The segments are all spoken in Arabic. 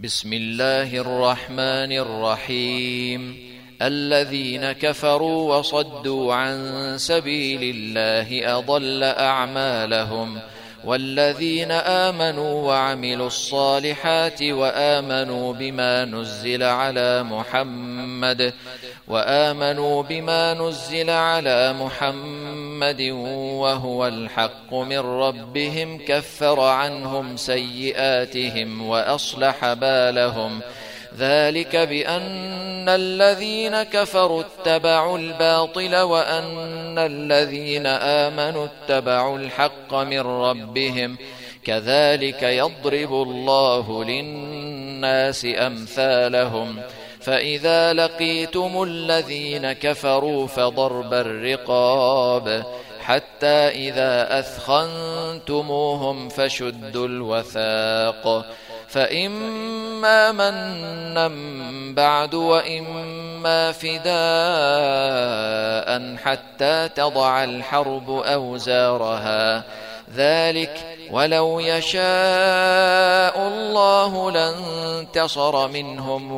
بسم الله الرحمن الرحيم. الذين كفروا وصدوا عن سبيل الله أضل أعمالهم، والذين آمنوا وعملوا الصالحات وآمنوا بما نزل على محمد وهو الحق من ربهم كفر عنهم سيئاتهم وأصلح بالهم. ذلك بأن الذين كفروا اتبعوا الباطل وأن الذين آمنوا اتبعوا الحق من ربهم، كذلك يضرب الله للناس أمثالهم. فإذا لقيتم الذين كفروا فضرب الرقاب حتى إذا أثخنتموهم فشدوا الوثاق، فإما منا بعد وإما فداء حتى تضع الحرب أوزارها. ذلك ولو يشاء الله لانتصر منهم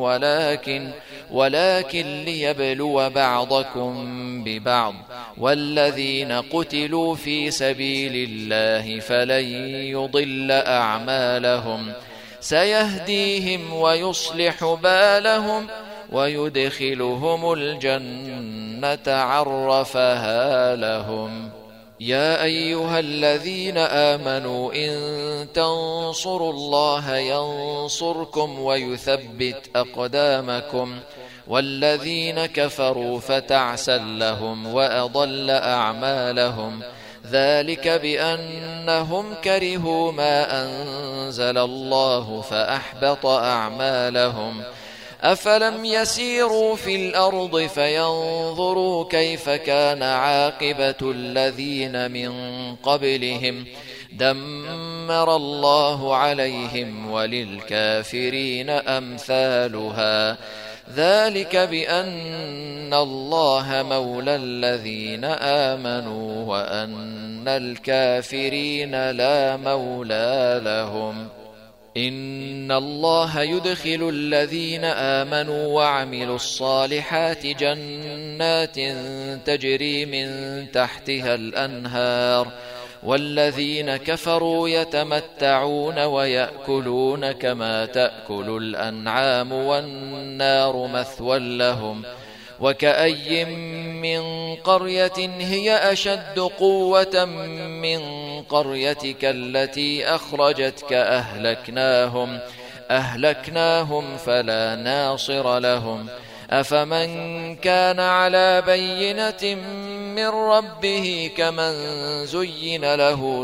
ولكن ليبلو بعضكم ببعض. والذين قتلوا في سبيل الله فلن يضل أعمالهم، سيهديهم ويصلح بالهم ويدخلهم الجنة عرفها لهم. يا أيها الذين آمنوا إن تنصروا الله ينصركم ويثبت أقدامكم. والذين كفروا فتعسا لهم وأضل أعمالهم. ذلك بأنهم كرهوا ما أنزل الله فأحبط أعمالهم. أفلم يسيروا في الأرض فينظروا كيف كان عاقبة الذين من قبلهم، دمر الله عليهم وللكافرين أمثالها. ذلك بأن الله مولى الذين آمنوا وأن الكافرين لا مولى لهم. إن الله يدخل الذين آمنوا وعملوا الصالحات جنات تجري من تحتها الأنهار، والذين كفروا يتمتعون ويأكلون كما تأكل الأنعام والنار مثوى لهم. وكأي من قرية هي أشد قوة من قريتك التي أخرجتك أهلكناهم فلا ناصر لهم. أفمن كان على بينة من ربه كمن زين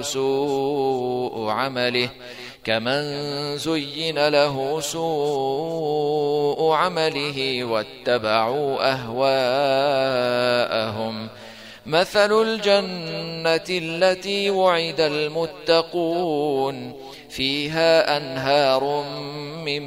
له سوء عمله واتبعوا أهواءهم. مثل الجنة التي وعد المتقون فيها أنهار من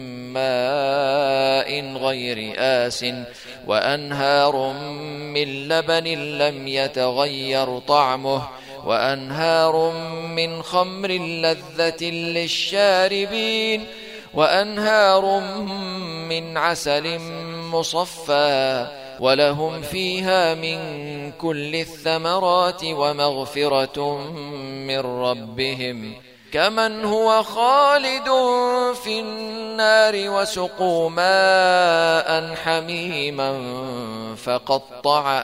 ماء غير آسٍ وأنهار من لبن لم يتغير طعمه وأنهار من خمر لذة للشاربين وأنهار من عسل مصفى ولهم فيها من كل الثمرات ومغفرة من ربهم كمن هو خالد في النار وسقوا ماء حميما فقطع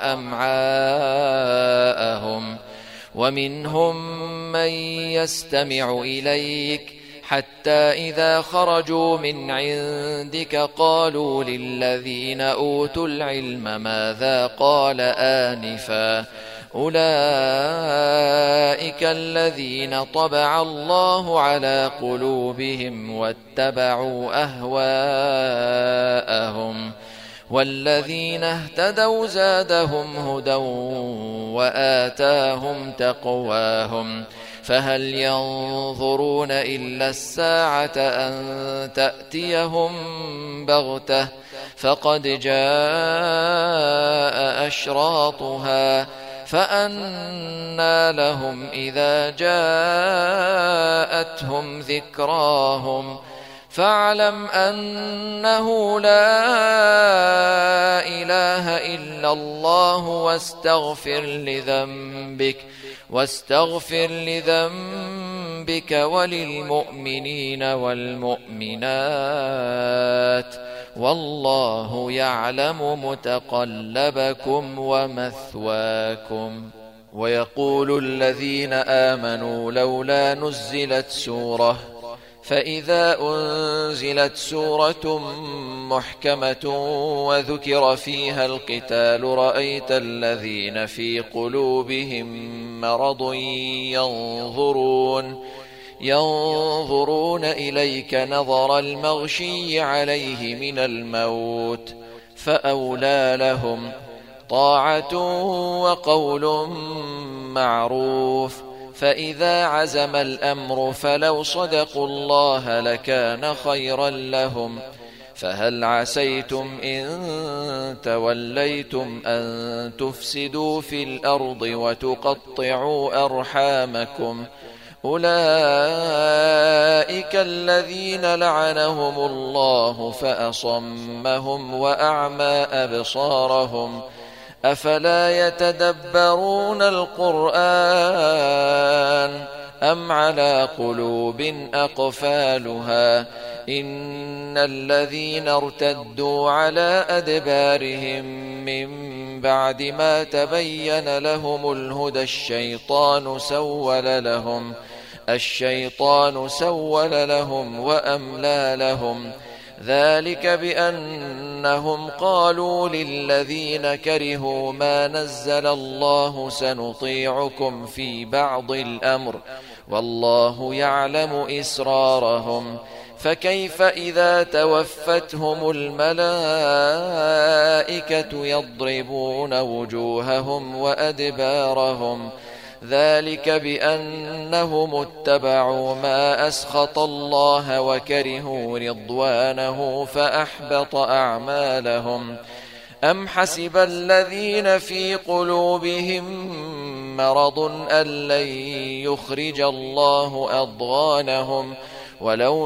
أمعاءهم. ومنهم من يستمع إليك حتى إذا خرجوا من عندك قالوا للذين أوتوا العلم ماذا قال آنفا أولئك الذين طبع الله على قلوبهم واتبعوا أهواءهم. والذين اهتدوا زادهم هدى وآتاهم تقواهم. فهل ينظرون إلا الساعة أن تأتيهم بغتة فقد جاء أشراطها فأنى لهم إذا جاءتهم ذكراهم فاعلم أنه لا إله إلا الله واستغفر لذنبك وللمؤمنين والمؤمنات والله يعلم متقلبكم ومثواكم. ويقول الذين آمنوا لولا نزلت سورة، فإذا أنزلت سورة محكمة وذكر فيها القتال رأيت الذين في قلوبهم مرض ينظرون إليك نظر المغشي عليه من الموت، فأولى لهم طاعة وقول معروف. فإذا عزم الأمر فلو صدقوا الله لكان خيرا لهم. فهل عسيتم إن توليتم أن تفسدوا في الأرض وتقطعوا أرحامكم؟ أولئك الذين لعنهم الله فأصمهم وأعمى أبصارهم، أفلا يتدبرون القرآن أم على قلوب أقفالها؟ إن الذين ارتدوا على أدبارهم من بعد ما تبين لهم الهدى الشيطان سول لهم وأملى لهم، ذلك بأنهم قالوا للذين كرهوا ما نزل الله سنطيعكم في بعض الأمر والله يعلم إسرارهم. فكيف إذا توفتهم الملائكة يضربون وجوههم وأدبارهم؟ ذلك بأنهم اتبعوا ما أسخط الله وكرهوا رضوانه فأحبط أعمالهم. أم حسب الذين في قلوبهم مرض أن لن يخرج الله أضغانهم؟ ولو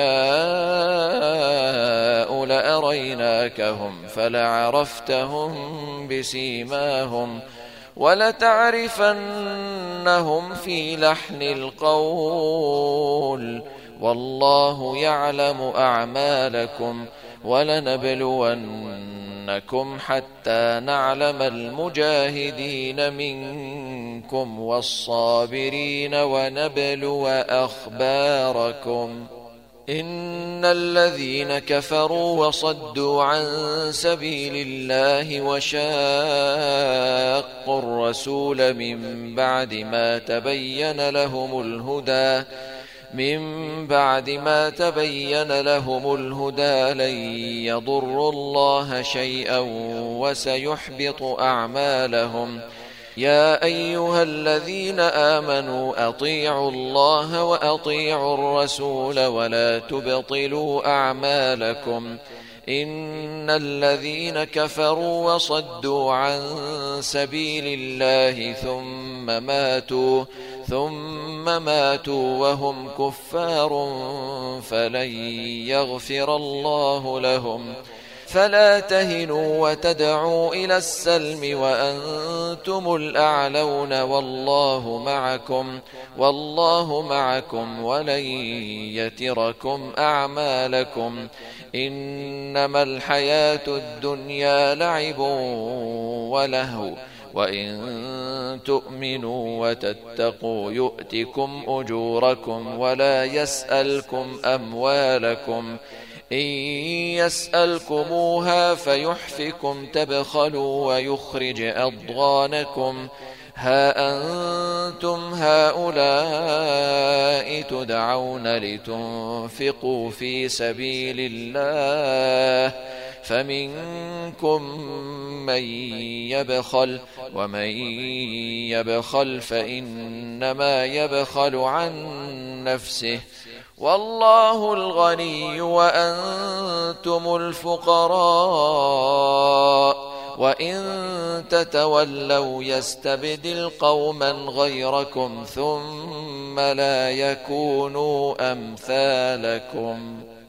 نشاء لأريناكهم فلعرفتهم بسيماهم ولتعرفنهم في لحن القول، والله يعلم أعمالكم. ولنبلونكم حتى نعلم المجاهدين منكم والصابرين ونبلو أخباركم. إن الذين كفروا وصدوا عن سبيل الله وشاقوا الرسول من بعد ما تبين لهم الهدى لن يضروا الله شيئا وسيحبط أعمالهم. يا أيها الذين آمنوا أطيعوا الله وأطيعوا الرسول ولا تبطلوا أعمالكم. إن الذين كفروا وصدوا عن سبيل الله ثم ماتوا وهم كفار فلن يغفر الله لهم. فلا تهنوا وتدعوا إلى السلم وأنتم الأعلون والله معكم ولن يتركم أعمالكم. إنما الحياة الدنيا لعب ولهو وإن تؤمنوا وتتقوا يؤتكم أجوركم ولا يسألكم أموالكم. إن يسألكموها فيحفكم تبخلوا ويخرج أضغانكم. ها أنتم هؤلاء تدعون لتنفقوا في سبيل الله فمنكم من يبخل ومن يبخل فإنما يبخل عن نفسه والله الغني وأنتم الفقراء وإن تتولوا يستبدل قوما غيركم ثم لا يكونوا أمثالكم.